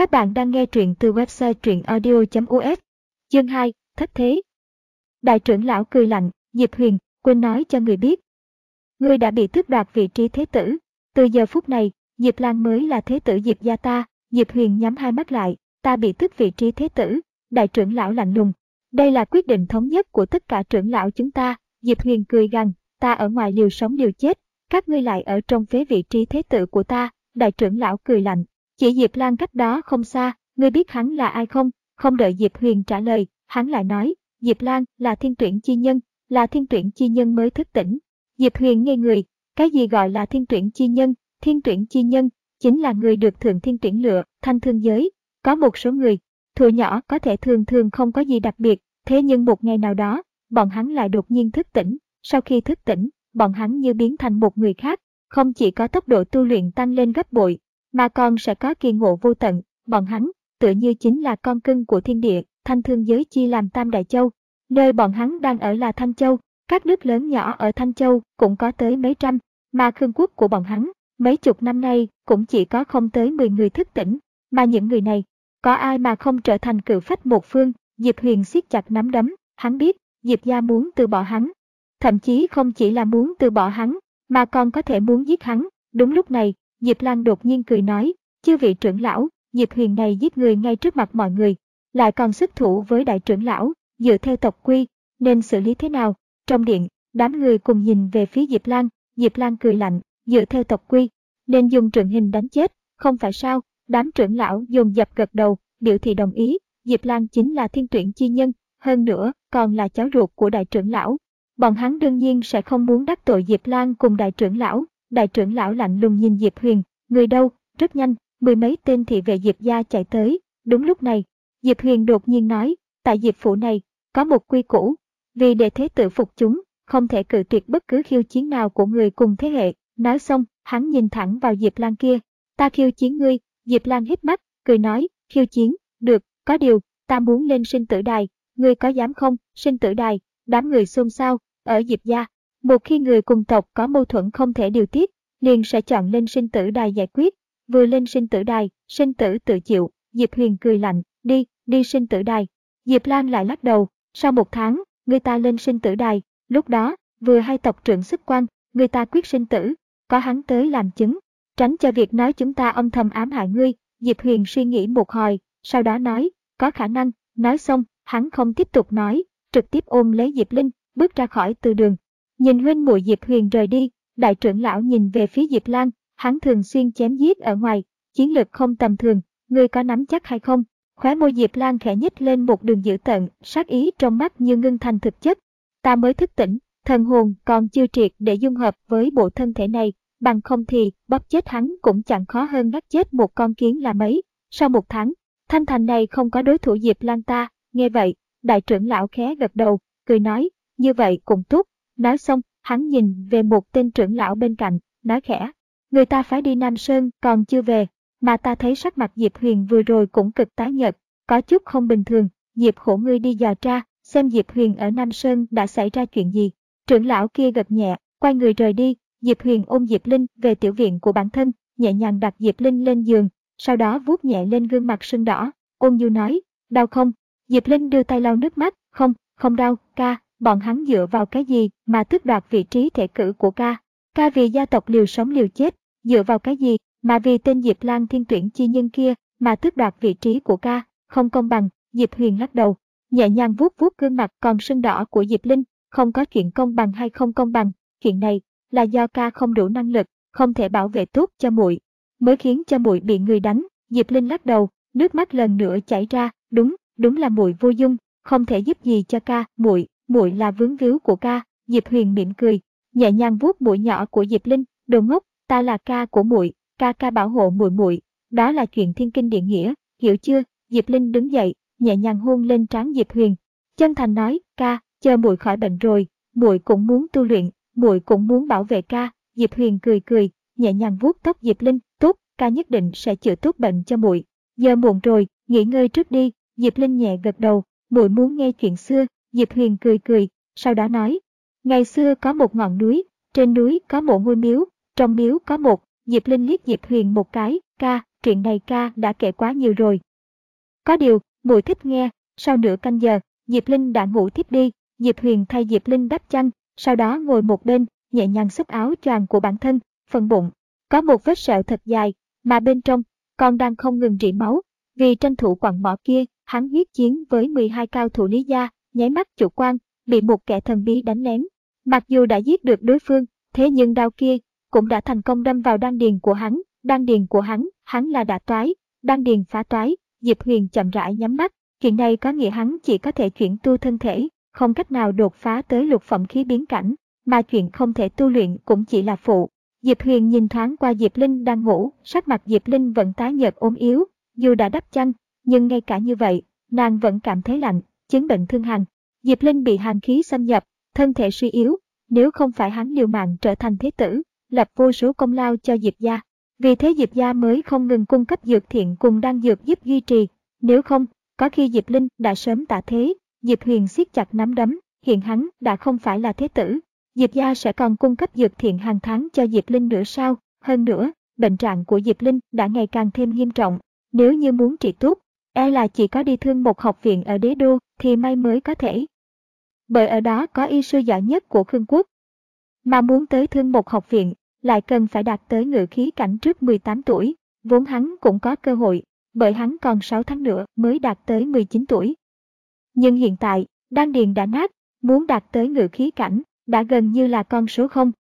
Các bạn đang nghe truyện từ website truyệnaudio.us. Chương 2, thất thế. Đại trưởng lão cười lạnh, Diệp Huyền, quên nói cho người biết. Ngươi đã bị tước đoạt vị trí thế tử. Từ giờ phút này, Diệp Lan mới là thế tử Diệp gia ta. Diệp Huyền nhắm hai mắt lại, ta bị tước vị trí thế tử. Đại trưởng lão lạnh lùng. Đây là quyết định thống nhất của tất cả trưởng lão chúng ta. Diệp Huyền cười gằn, ta ở ngoài liều sống liều chết, các ngươi lại ở trong phế vị trí thế tử của ta. Đại trưởng lão cười lạnh. Chỉ Diệp Lan cách đó không xa, ngươi biết hắn là ai không? Không đợi Diệp Huyền trả lời, hắn lại nói, Diệp Lan là thiên tuyển chi nhân, là thiên tuyển chi nhân mới thức tỉnh. Diệp Huyền ngây người, cái gì gọi là thiên tuyển chi nhân? Thiên tuyển chi nhân chính là người được thượng thiên tuyển lựa, thanh thương giới. Có một số người, thuở nhỏ có thể thường không có gì đặc biệt, thế nhưng một ngày nào đó, bọn hắn lại đột nhiên thức tỉnh. Sau khi thức tỉnh, bọn hắn như biến thành một người khác, không chỉ có tốc độ tu luyện tăng lên gấp bội, mà còn sẽ có kỳ ngộ vô tận. Bọn hắn tựa như chính là con cưng của thiên địa. Thanh thương giới chia làm tam đại châu, nơi bọn hắn đang ở là Thanh Châu. Các nước lớn nhỏ ở Thanh Châu cũng có tới mấy trăm, mà Khương quốc của bọn hắn mấy chục năm nay cũng chỉ có không tới 10 người thức tỉnh, mà những người này có ai mà không trở thành cự phách một phương? Diệp Huyền siết chặt nắm đấm, hắn biết Diệp gia muốn từ bỏ hắn, thậm chí không chỉ là muốn từ bỏ hắn, mà còn có thể muốn giết hắn. Đúng lúc này, Diệp Lan đột nhiên cười nói, chư vị trưởng lão, Diệp Huyền này giết người ngay trước mặt mọi người, lại còn xuất thủ với đại trưởng lão, dựa theo tộc quy, nên xử lý thế nào? Trong điện, đám người cùng nhìn về phía Diệp Lan. Diệp Lan cười lạnh, dựa theo tộc quy, nên dùng trượng hình đánh chết, không phải sao? Đám trưởng lão dồn dập gật đầu, biểu thị đồng ý. Diệp Lan chính là thiên tuyển chi nhân, hơn nữa còn là cháu ruột của đại trưởng lão. Bọn hắn đương nhiên sẽ không muốn đắc tội Diệp Lan cùng đại trưởng lão. Đại trưởng lão lạnh lùng nhìn Diệp Huyền, người đâu? Rất nhanh, mười mấy tên thị vệ Diệp gia chạy tới. Đúng lúc này, Diệp Huyền đột nhiên nói, tại Diệp phủ này, có một quy củ, vì để thế tử phục chúng, không thể cự tuyệt bất cứ khiêu chiến nào của người cùng thế hệ. Nói xong, hắn nhìn thẳng vào Diệp Lan kia, ta khiêu chiến ngươi. Diệp Lan híp mắt, cười nói, khiêu chiến, được, có điều, ta muốn lên sinh tử đài, ngươi có dám không? Sinh tử đài, đám người xôn xao. Ở Diệp gia, một khi người cùng tộc có mâu thuẫn không thể điều tiết, liền sẽ chọn lên sinh tử đài giải quyết. Vừa lên sinh tử đài, sinh tử tự chịu. Diệp Huyền cười lạnh, đi sinh tử đài. Diệp Lan lại lắc đầu, sau một tháng, người ta lên sinh tử đài, lúc đó, vừa hai tộc trưởng xuất quan, người ta quyết sinh tử, có hắn tới làm chứng, tránh cho việc nói chúng ta âm thầm ám hại ngươi. Diệp Huyền suy nghĩ một hồi, sau đó nói, có khả năng. Nói xong, hắn không tiếp tục nói, trực tiếp ôm lấy Diệp Linh, bước ra khỏi từ đường. Nhìn huynh muội Diệp Huyền rời đi, đại trưởng lão nhìn về phía Diệp Lan, hắn thường xuyên chém giết ở ngoài, chiến lược không tầm thường, ngươi có nắm chắc hay không? Khóe môi Diệp Lan khẽ nhếch lên một đường dữ tợn, sát ý trong mắt như ngưng thành thực chất. Ta mới thức tỉnh, thần hồn còn chưa triệt để dung hợp với bộ thân thể này, bằng không thì bóp chết hắn cũng chẳng khó hơn ngắt chết một con kiến là mấy. Sau một tháng, Thanh Thành này không có đối thủ Diệp Lan ta. Nghe vậy, đại trưởng lão khẽ gật đầu, cười nói, như vậy cũng tốt. Nói xong, hắn nhìn về một tên trưởng lão bên cạnh, nói khẽ, người ta phải đi Nam Sơn còn chưa về, mà ta thấy sắc mặt Diệp Huyền vừa rồi cũng cực tái nhợt, có chút không bình thường. Diệp khổ ngươi đi dò tra, xem Diệp Huyền ở Nam Sơn đã xảy ra chuyện gì. Trưởng lão kia gật nhẹ, quay người rời đi. Diệp Huyền ôm Diệp Linh về tiểu viện của bản thân, nhẹ nhàng đặt Diệp Linh lên giường, sau đó vuốt nhẹ lên gương mặt sưng đỏ, ôn nhu nói, đau không? Diệp Linh đưa tay lau nước mắt, không đau, ca. Bọn hắn dựa vào cái gì mà tước đoạt vị trí thể cử của ca? Ca vì gia tộc liều sống liều chết, dựa vào cái gì mà vì tên Diệp Lan thiên tuyển chi nhân kia mà tước đoạt vị trí của ca? Không công bằng. Diệp Huyền lắc đầu, nhẹ nhàng vuốt gương mặt còn sưng đỏ của Diệp Linh, không có chuyện công bằng hay không công bằng, chuyện này là do ca không đủ năng lực, không thể bảo vệ tốt cho muội, mới khiến cho muội bị người đánh. Diệp Linh lắc đầu, nước mắt lần nữa chảy ra, đúng là muội vô dung, không thể giúp gì cho ca, muội là vướng víu của ca. Diệp Huyền mỉm cười, nhẹ nhàng vuốt mũi nhỏ của Diệp Linh, đồ ngốc, ta là ca của muội, ca bảo hộ muội, đó là chuyện thiên kinh địa nghĩa, hiểu chưa? Diệp Linh đứng dậy, nhẹ nhàng hôn lên trán Diệp Huyền, chân thành nói, ca, chờ muội khỏi bệnh rồi, muội cũng muốn tu luyện, muội cũng muốn bảo vệ ca. Diệp Huyền cười, nhẹ nhàng vuốt tóc Diệp Linh, tốt, ca nhất định sẽ chữa tốt bệnh cho muội. Giờ muộn rồi, nghỉ ngơi trước đi. Diệp Linh nhẹ gật đầu, muội muốn nghe chuyện xưa. Diệp Huyền cười, sau đó nói, ngày xưa có một ngọn núi, trên núi có một ngôi miếu, trong miếu có một. Diệp Linh liếc Diệp Huyền một cái, ca truyện này ca đã kể quá nhiều rồi. Có điều, muội thích nghe. Sau nửa canh giờ, Diệp Linh đã ngủ thiếp đi. Diệp Huyền thay Diệp Linh đắp chăn, sau đó ngồi một bên, nhẹ nhàng xốc áo choàng của bản thân. Phần bụng có một vết sẹo thật dài, mà bên trong còn đang không ngừng rỉ máu. Vì tranh thủ quặng mỏ kia, hắn huyết chiến với 12 cao thủ Lý gia, nháy mắt chủ quan, bị một kẻ thần bí đánh lén. Mặc dù đã giết được đối phương, thế nhưng đao kia cũng đã thành công đâm vào đan điền của hắn. Đan điền của hắn là đã toái, đan điền phá toái. Diệp Huyền chậm rãi nhắm mắt. Chuyện này có nghĩa hắn chỉ có thể chuyển tu thân thể, không cách nào đột phá tới lục phẩm khí biến cảnh, mà chuyện không thể tu luyện cũng chỉ là phụ. Diệp Huyền nhìn thoáng qua Diệp Linh đang ngủ, sắc mặt Diệp Linh vẫn tái nhợt ốm yếu, dù đã đắp chăn, nhưng ngay cả như vậy, nàng vẫn cảm thấy lạnh, chứng bệnh thương hàn. Diệp Linh bị hàn khí xâm nhập, thân thể suy yếu, nếu không phải hắn liều mạng trở thành thế tử, lập vô số công lao cho Diệp gia. Vì thế Diệp gia mới không ngừng cung cấp dược thiện cùng đan dược giúp duy trì, nếu không, có khi Diệp Linh đã sớm tạ thế. Diệp Huyền siết chặt nắm đấm, hiện hắn đã không phải là thế tử. Diệp gia sẽ còn cung cấp dược thiện hàng tháng cho Diệp Linh nữa sao? Hơn nữa, bệnh trạng của Diệp Linh đã ngày càng thêm nghiêm trọng. Nếu như muốn trị tốt, e là chỉ có đi Thương Mộc học viện ở Đế Đô thì may mới có thể. Bởi ở đó có y sư giỏi nhất của Khương quốc. Mà muốn tới Thương Mộc học viện, lại cần phải đạt tới ngự khí cảnh trước 18 tuổi. Vốn hắn cũng có cơ hội, bởi hắn còn 6 tháng nữa mới đạt tới 19 tuổi. Nhưng hiện tại, đan điền đã nát, muốn đạt tới ngự khí cảnh, đã gần như là con số 0.